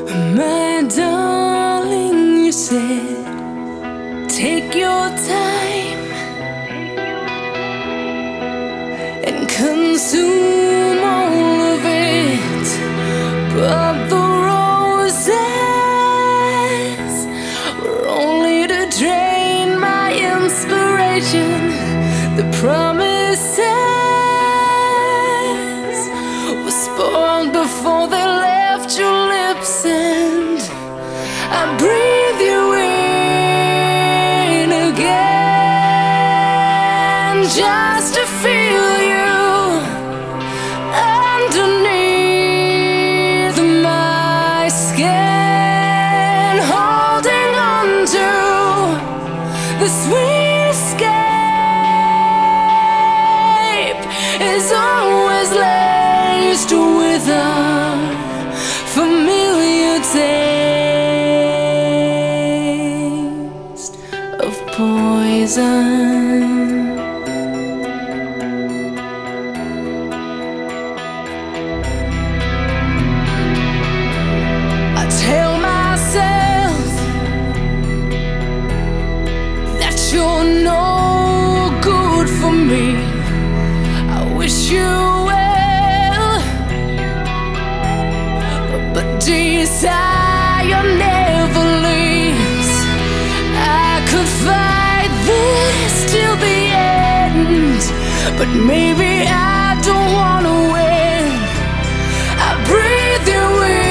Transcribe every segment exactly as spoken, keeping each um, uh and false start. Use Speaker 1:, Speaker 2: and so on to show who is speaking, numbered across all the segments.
Speaker 1: My darling, you said, take your time and consume all of it. But the roses were only to drain my inspiration. The promises were spoiled before they left your lips, and I breathe you in again just to feel you underneath my skin, holding on to the sweet escape is always laced with a familiar taste of poison. I tell myself that you're no good for me. I wish you well, but desire never leaves. I could fight this till the end, but maybe I don't wanna win. I breathe you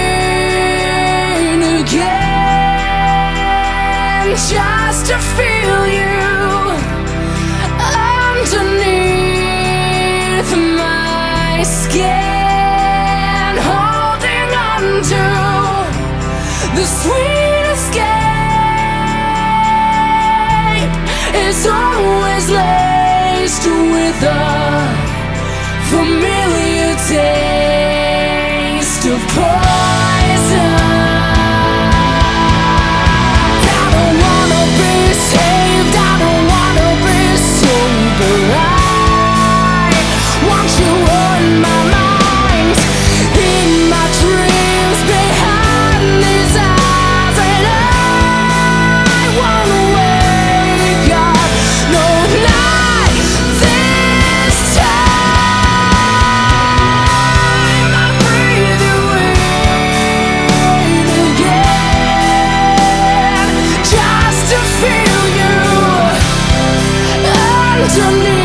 Speaker 1: in again just to feel you underneath my skin, holding on to the sweet escape is always laced with a familiar taste of poison. I don't wanna be saved, I don't wanna be sober. I want you on my mind, in my dreams, behind these eyes, and I wanna wake up, no, not this time. I breathe you in again just to feel you underneath